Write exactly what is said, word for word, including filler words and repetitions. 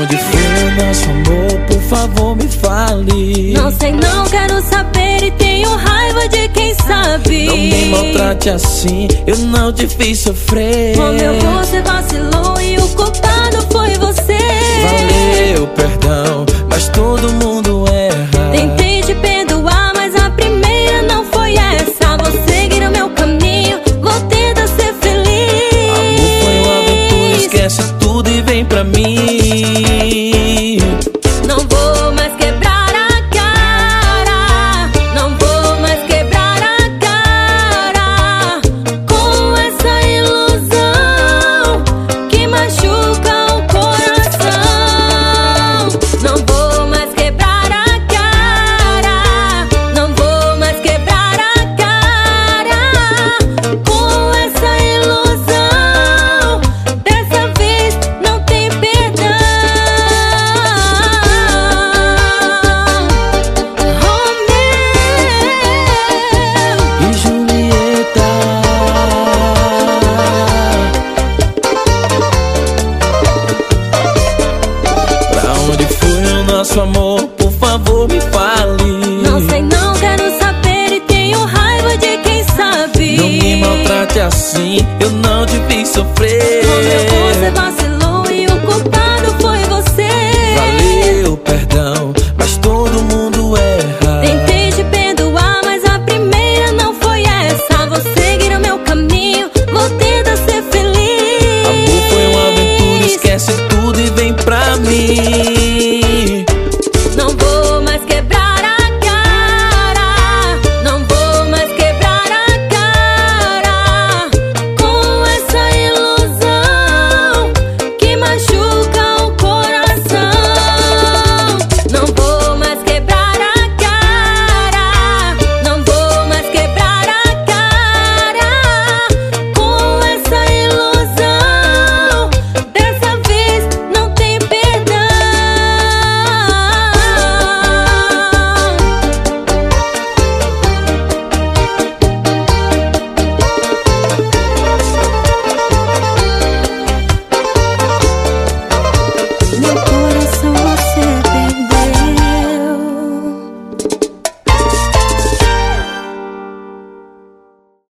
onde foi o nosso amor? Por favor, me fale. Não sei, não quero saber e tenho raiva de quem sabe. Não me maltrate assim, eu não te fiz sofrer. Como eu você vacilou e o culpado foi você. Valeu, perdão, mas todo mundo erra. Tentei te perdoar, mas a primeira não foi essa. Vou seguir o meu caminho, vou tentar ser feliz. Amor foi uma aventura, esquece tudo e vem pra mim. Não vou mais quebrar a cara, não vou mais quebrar a cara com essa ilusão que machuca o coração. Não vou mais quebrar a cara, não vou mais quebrar a cara com essa ilusão. Dessa vez não tem perdão. E Julieta, pra onde foi o nosso amor? Por favor, me fale. Não sei, não quero saber e tenho raiva de quem sabe. Não me maltrate assim, eu não te fiz sofrer. Como você vacilou e o culpado foi você. Valeu, perdão, mas todo mundo erra. Tentei te perdoar, mas a primeira não foi essa. Vou seguir o meu caminho, vou tentar ser feliz. Amor foi uma aventura, esquece tudo e vem pra mim.